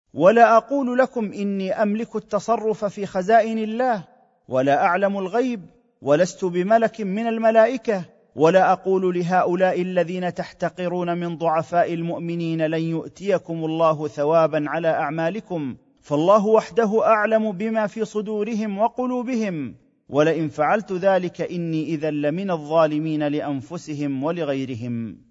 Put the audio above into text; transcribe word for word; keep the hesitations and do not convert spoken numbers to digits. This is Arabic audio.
ولا اقول لكم اني املك التصرف في خزائن الله، ولا اعلم الغيب، ولست بملك من الملائكه، ولا اقول لهؤلاء الذين تحتقرون من ضعفاء المؤمنين لن يؤتيكم الله ثوابا على اعمالكم، فالله وحده اعلم بما في صدورهم وقلوبهم، ولئن فعلت ذلك اني اذا لمن الظالمين لانفسهم ولغيرهم.